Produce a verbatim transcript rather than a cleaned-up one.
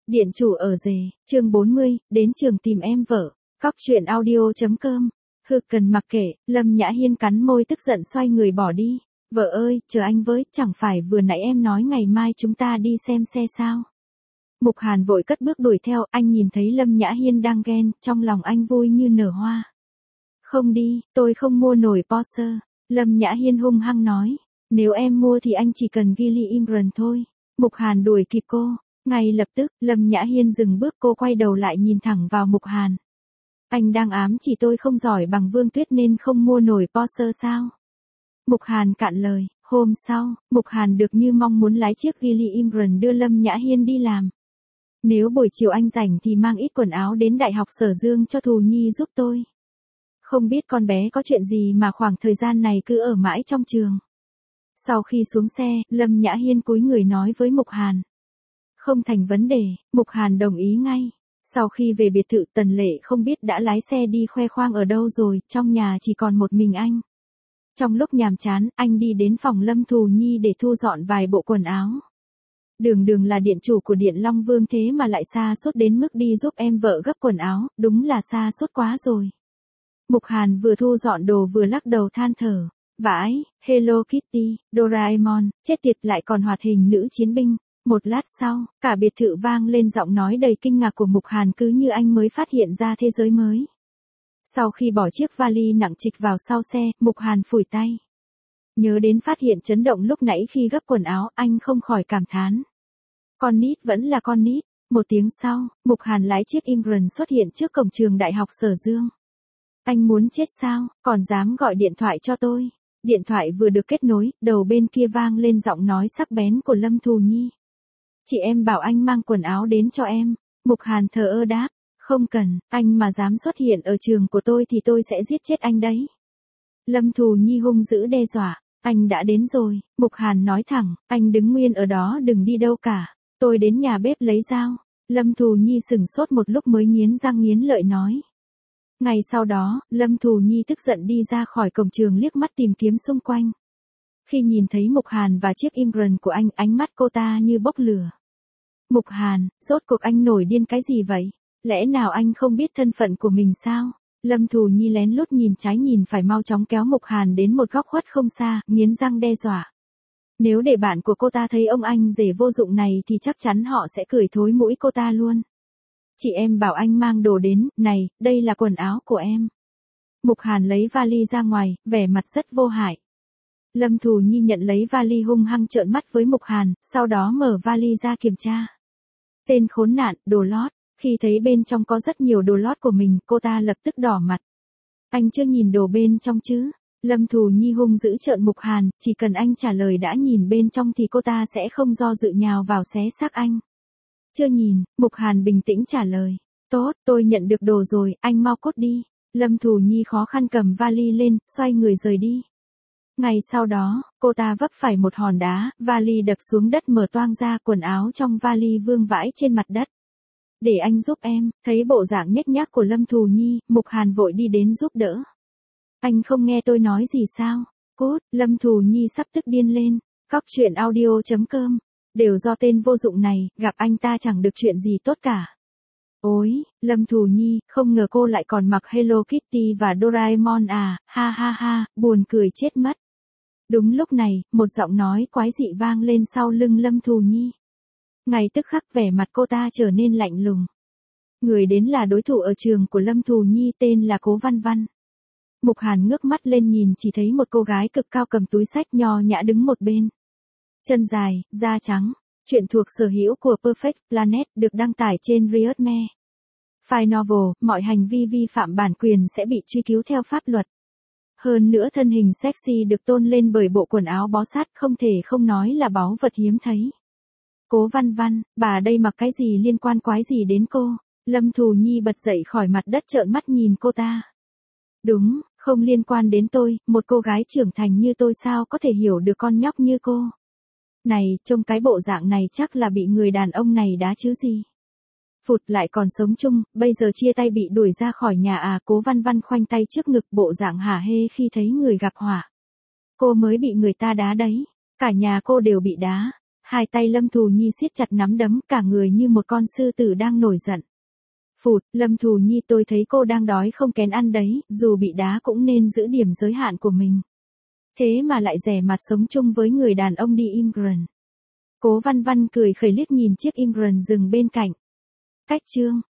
Điện chủ ở rể, chương bốn mươi, đến trường tìm em vợ. Cóc truyện audio.com. Hừ cần mặc kệ, Lâm Nhã Hiên cắn môi tức giận xoay người bỏ đi. Vợ ơi, chờ anh với, chẳng phải vừa nãy em nói ngày mai chúng ta đi xem xe sao? Mục Hàn vội cất bước đuổi theo, anh nhìn thấy Lâm Nhã Hiên đang ghen, trong lòng anh vui như nở hoa. Không đi, tôi không mua nổi Porsche. Lâm Nhã Hiên hung hăng nói, nếu em mua thì anh chỉ cần Geely Imran thôi. Mục Hàn đuổi kịp cô. Ngay lập tức, Lâm Nhã Hiên dừng bước, cô quay đầu lại nhìn thẳng vào Mục Hàn. Anh đang ám chỉ tôi không giỏi bằng Vương Tuyết nên không mua nổi Porsche sao? Mục Hàn cạn lời. Hôm sau, Mục Hàn được như mong muốn lái chiếc Geely Imran đưa Lâm Nhã Hiên đi làm. Nếu buổi chiều anh rảnh thì mang ít quần áo đến Đại học Sở Dương cho Thù Nhi giúp tôi. Không biết con bé có chuyện gì mà khoảng thời gian này cứ ở mãi trong trường. Sau khi xuống xe, Lâm Nhã Hiên cúi người nói với Mục Hàn. Không thành vấn đề, Mục Hàn đồng ý ngay. Sau khi về biệt thự, Tần Lệ không biết đã lái xe đi khoe khoang ở đâu rồi, trong nhà chỉ còn một mình anh. Trong lúc nhàm chán, anh đi đến phòng Lâm Thù Nhi để thu dọn vài bộ quần áo. Đường Đường là điện chủ của Điện Long Vương thế mà lại xa sút đến mức đi giúp em vợ gấp quần áo, đúng là xa sút quá rồi. Mục Hàn vừa thu dọn đồ vừa lắc đầu than thở. Vãi, Hello Kitty, Doraemon, chết tiệt lại còn hoạt hình nữ chiến binh. Một lát sau, cả biệt thự vang lên giọng nói đầy kinh ngạc của Mục Hàn cứ như anh mới phát hiện ra thế giới mới. Sau khi bỏ chiếc vali nặng trịch vào sau xe, Mục Hàn phủi tay. Nhớ đến phát hiện chấn động lúc nãy khi gấp quần áo, anh không khỏi cảm thán. Con nít vẫn là con nít. Một tiếng sau, Mục Hàn lái chiếc Imran xuất hiện trước cổng trường Đại học Sở Dương. Anh muốn chết sao, còn dám gọi điện thoại cho tôi. Điện thoại vừa được kết nối, đầu bên kia vang lên giọng nói sắc bén của Lâm Thù Nhi. Chị em bảo anh mang quần áo đến cho em. Mục Hàn thờ ơ đáp. Không cần, anh mà dám xuất hiện ở trường của tôi thì tôi sẽ giết chết anh đấy. Lâm Thù Nhi hung dữ đe dọa. Anh đã đến rồi, Mục Hàn nói thẳng, anh đứng nguyên ở đó đừng đi đâu cả. Tôi đến nhà bếp lấy dao. Lâm Thù Nhi sửng sốt một lúc mới nghiến răng nghiến lợi nói. Ngày sau đó, Lâm Thù Nhi tức giận đi ra khỏi cổng trường liếc mắt tìm kiếm xung quanh. Khi nhìn thấy Mục Hàn và chiếc Imran của anh, ánh mắt cô ta như bốc lửa. Mục Hàn, rốt cuộc anh nổi điên cái gì vậy? Lẽ nào anh không biết thân phận của mình sao? Lâm Thù Nhi lén lút nhìn trái nhìn phải mau chóng kéo Mục Hàn đến một góc khuất không xa, nghiến răng đe dọa. Nếu để bạn của cô ta thấy ông anh rể vô dụng này thì chắc chắn họ sẽ cười thối mũi cô ta luôn. Chị em bảo anh mang đồ đến, này, đây là quần áo của em. Mục Hàn lấy vali ra ngoài, vẻ mặt rất vô hại. Lâm Thù Nhi nhận lấy vali hung hăng trợn mắt với Mục Hàn, sau đó mở vali ra kiểm tra. Tên khốn nạn, đồ lót. Khi thấy bên trong có rất nhiều đồ lót của mình, cô ta lập tức đỏ mặt. Anh chưa nhìn đồ bên trong chứ? Lâm Thù Nhi hung dữ trợn Mục Hàn, chỉ cần anh trả lời đã nhìn bên trong thì cô ta sẽ không do dự nhào vào xé xác anh. Chưa nhìn, Mục Hàn bình tĩnh trả lời. Tốt, tôi nhận được đồ rồi, anh mau cút đi. Lâm Thù Nhi khó khăn cầm vali lên, xoay người rời đi. Ngày sau đó, cô ta vấp phải một hòn đá, vali đập xuống đất mở toang ra, quần áo trong vali vương vãi trên mặt đất. Để anh giúp em, thấy bộ dạng nhếch nhác của Lâm Thù Nhi, Mục Hàn vội đi đến giúp đỡ. Anh không nghe tôi nói gì sao? Cút, Lâm Thù Nhi sắp tức điên lên. Cóc truyện audio.com. Đều do tên vô dụng này, gặp anh ta chẳng được chuyện gì tốt cả. Ôi, Lâm Thù Nhi, không ngờ cô lại còn mặc Hello Kitty và Doraemon à, ha ha ha, buồn cười chết mất. Đúng lúc này, một giọng nói quái dị vang lên sau lưng Lâm Thù Nhi. Ngay tức khắc vẻ mặt cô ta trở nên lạnh lùng. Người đến là đối thủ ở trường của Lâm Thù Nhi tên là Cố Văn Văn. Mục Hàn ngước mắt lên nhìn chỉ thấy một cô gái cực cao cầm túi xách nho nhã đứng một bên. Chân dài, da trắng. Chuyện thuộc sở hữu của Perfect Planet được đăng tải trên Riotme. File novel, mọi hành vi vi phạm bản quyền sẽ bị truy cứu theo pháp luật. Hơn nữa thân hình sexy được tôn lên bởi bộ quần áo bó sát không thể không nói là báu vật hiếm thấy. Cố Văn Văn, bà đây mặc cái gì liên quan quái gì đến cô? Lâm Thù Nhi bật dậy khỏi mặt đất trợn mắt nhìn cô ta. Đúng, không liên quan đến tôi, một cô gái trưởng thành như tôi sao có thể hiểu được con nhóc như cô. Này, trông cái bộ dạng này chắc là bị người đàn ông này đá chứ gì. Phụt lại còn sống chung, bây giờ chia tay bị đuổi ra khỏi nhà à? Cố Văn Văn khoanh tay trước ngực bộ dạng hả hê khi thấy người gặp họa. Cô mới bị người ta đá đấy, cả nhà cô đều bị đá. Hai tay Lâm Thù Nhi siết chặt nắm đấm, cả người như một con sư tử đang nổi giận. Phụt, Lâm Thù Nhi, tôi thấy cô đang đói không kén ăn đấy, dù bị đá cũng nên giữ điểm giới hạn của mình. Thế mà lại dè mặt sống chung với người đàn ông đi Imran. Cố Văn Văn cười khẩy liếc nhìn chiếc Imran dừng bên cạnh. Cách chương